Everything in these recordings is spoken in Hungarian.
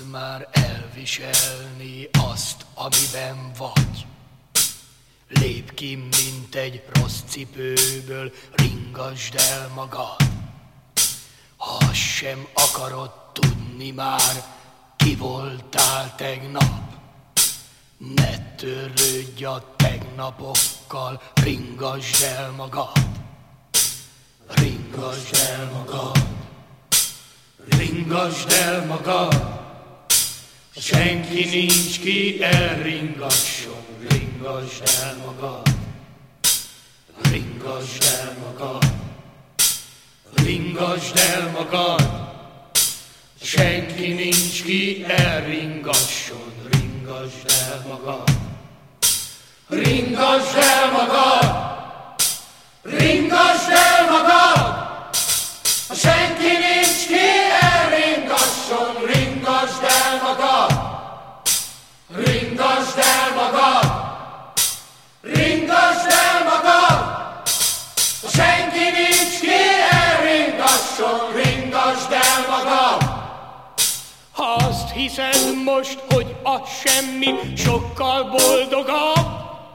már elviselni azt, amiben vagy. Lépj ki, mint egy rossz cipőből, ringasd el magad. Ha azt sem akarod tudni már, ki voltál tegnap, ne törődj a tegnapokkal, ringasd el magad. Ringasd el magad. Ringasd el magad. Senki nincs, ki elringasson. Ringasd el magad. Ringasd el magad. Ringasd el magad. Senki nincs, ki elringasson. Ringasd el magad. Ringasd el magad. Ringasd el magad. Senki nincs, ki elringasson. Ringasd el magad. Ringasd el magad. Ringasd el magad. Senki nincs, ki elringasson. Ringasd el magad. Ha azt hiszed most, hogy a semmi sokkal boldogabb,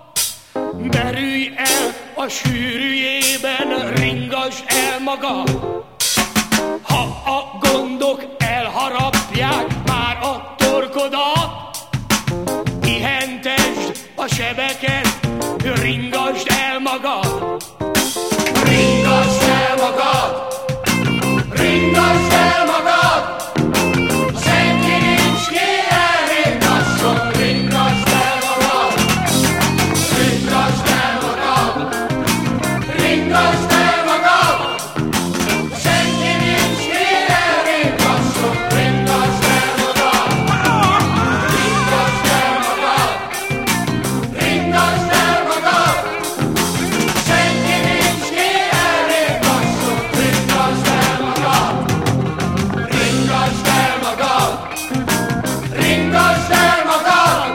derülj el a sűrűjében, ringasd el magad. Ha a gondok elharapják már a torkodat, pihentesd a sebeket, ringasd el magad. Ringasd el magad. Ringasd el magad. Senki nincs, ki elringasson. Ringasd el magad. Ringasd el magad. Ringasd el magad. Senki nincs, ki elringasson. Ringasd el magad. Ringasd el magad. Ringasd el magad. Senki nincs, ki elringasson. Ringasd el magad. Ringasd el magad. Ringasd el magad.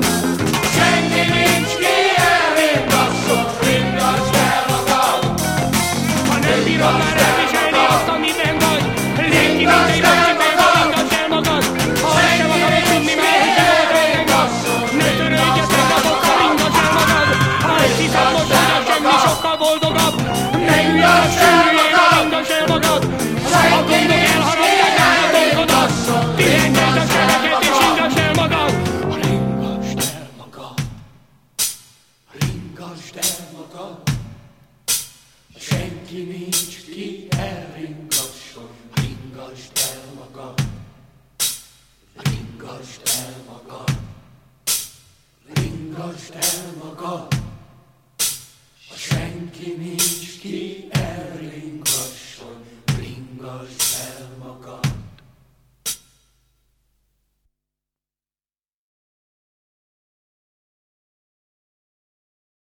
Senki nincs, ki elringasson. Ringasd el magad. Ha nem bírod már elviselni azt, amiben vagy, lépj ki, mint egy rossz cipőből, ringasd el magad. Ha azt sem akarod tudni már, hogy ki voltál tegnap, ne törődj a tegnapokkal, ringasd el magad. Ha ezt hiszed most, hogy a semmi sokkal boldogabb, ne ülj a sűrűjében, ringasd el magad. A gondok elharapják már a torkodat, pihentesd a sebeket és ringasd el magad. Ringasd el magad. Ringasd el magad. Senki nincs, ki elringasson. Ringasd el magad. Ringasd el magad. Ringasd el magad. Senki nincs, ki